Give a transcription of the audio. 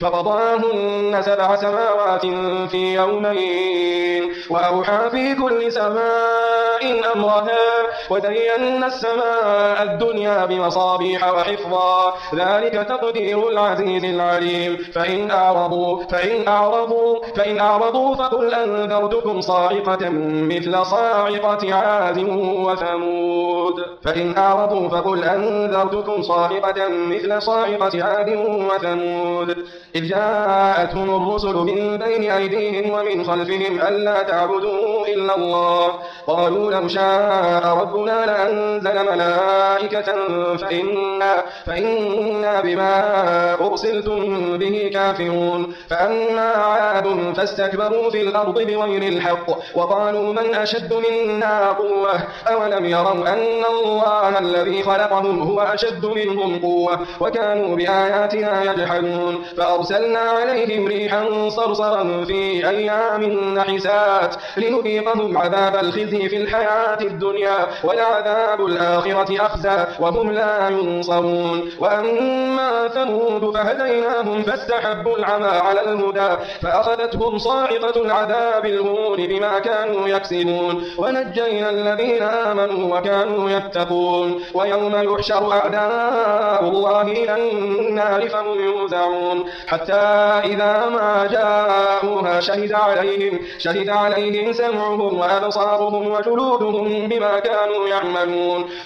فقضاهن 7 سماوات في يومين وأوحى في كل سماء أمرها وزينا السماء الدنيا بمصابيح وحفظا ذلك تقدير العزيز العليم فإن أعرضوا فقل أنذرتكم صاعقة مثل صاعقة عاد وثمود إذ جاءتهم الرسل من بين أيديهم ومن خلفهم ألا تعبدوا إلا الله قالوا لو شاء ربنا لأنزل ملائكة فإنا بما أرسلتم به كافرون فأما عاد فاستكبروا في الأرض بغير الحق وقالوا من أشد منا قوة أولم يروا أن الله الذي خلقهم هو أشد منهم قوة وكانوا بآياتنا يجحدون فأرسلنا عليهم ريحا صرصرا في أيام نحسات لنذيقهم عذاب الخزي في الحياة الدنيا ولعذاب الآخرة أخزى وهم لا ينصرون وأما ثمود فهديناهم فاستحبوا العمى على الهدى فأخذتهم صاعقة العذاب الهون بما كانوا يكسبون ونجينا الذين آمنوا وكانوا يتقون ويوم يحشر أعداء الله إلى النار فهم يوزعون حتى إذا ما جاءوها شهد عليهم سمعهم وأبصارهم وجلودهم بما كانوا يعملون